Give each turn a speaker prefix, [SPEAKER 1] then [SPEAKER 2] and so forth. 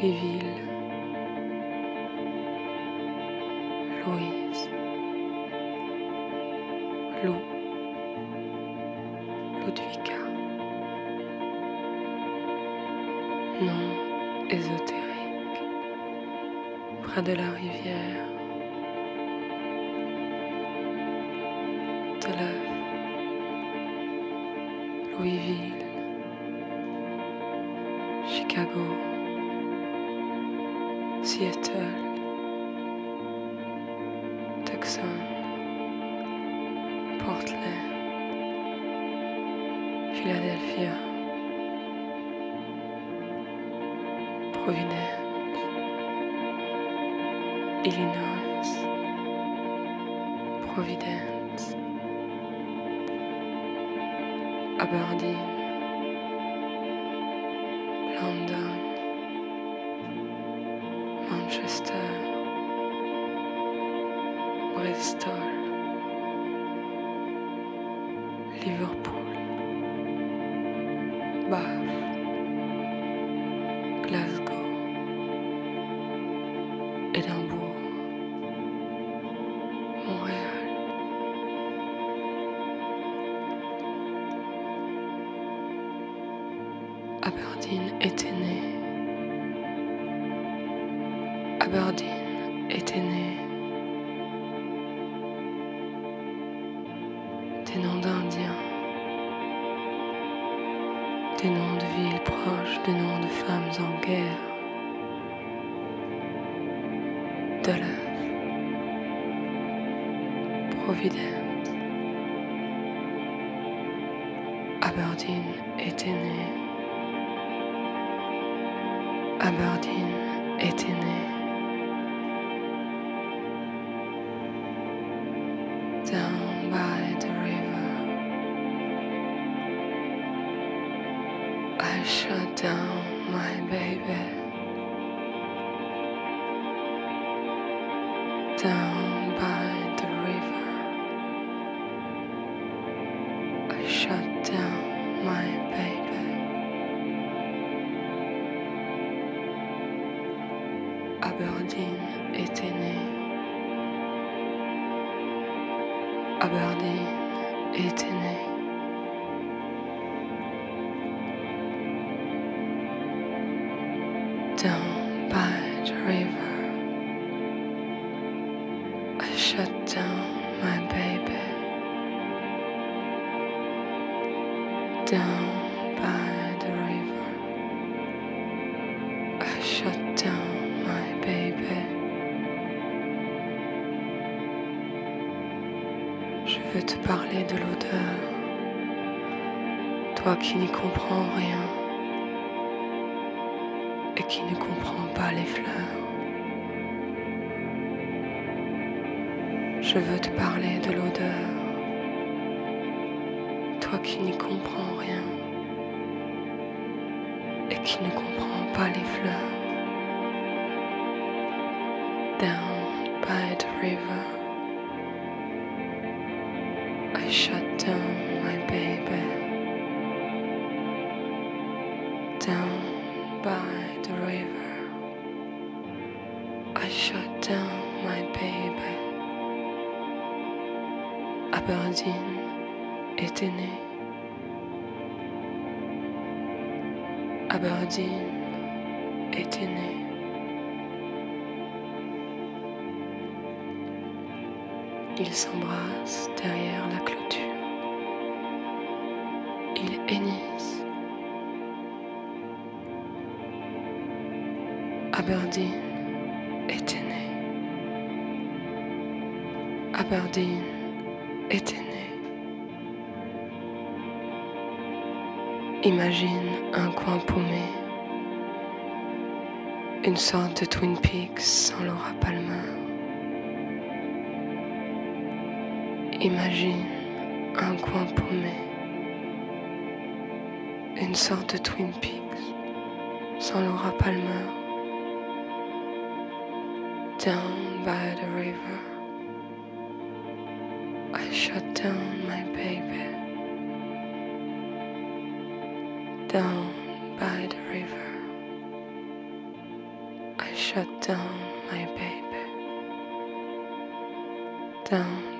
[SPEAKER 1] Louisville, Louise, Lou, Ludwika. Nom ésotérique, près de la rivière, de l'œuf, Louisville, Chicago, Seattle, Tucson, Portland, Philadelphia, Providence, Illinois, Providence, Aberdeen, London, Manchester, Bristol, Liverpool, Bath, Glasgow, Édimbourg, Montréal, Aberdeen était né. Aberdeen était né. Des noms d'Indiens, des noms de villes proches, des noms de femmes en guerre, de l'œuf, Providence. Aberdeen était né. Aberdeen était né. Down by the river, I shut down my baby. Down by the river, I shut down my baby. Aberdeen était né. Aberdeen était né. Down by the river, I shut down my baby. Down by the river, I shut down my baby. Je veux te parler de l'odeur, toi qui n'y comprends rien et qui ne comprends pas les fleurs. Je veux te parler de l'odeur, toi qui n'y comprends rien et qui ne comprends pas les fleurs. Down by the river, I shut down my baby. Down by the river, I shut down my baby. Aberdeen était né. Aberdeen était né. Ils s'embrassent derrière la clôture. Ils hennissent. Aberdeen était né. Aberdeen était né. Imagine un coin paumé, une sorte de Twin Peaks sans Laura Palmer. Imagine un coin paumé, une sorte de Twin Peaks sans Laura Palmer. Down by the river, I shut down my baby. Down by the river, shut down, my baby. Down.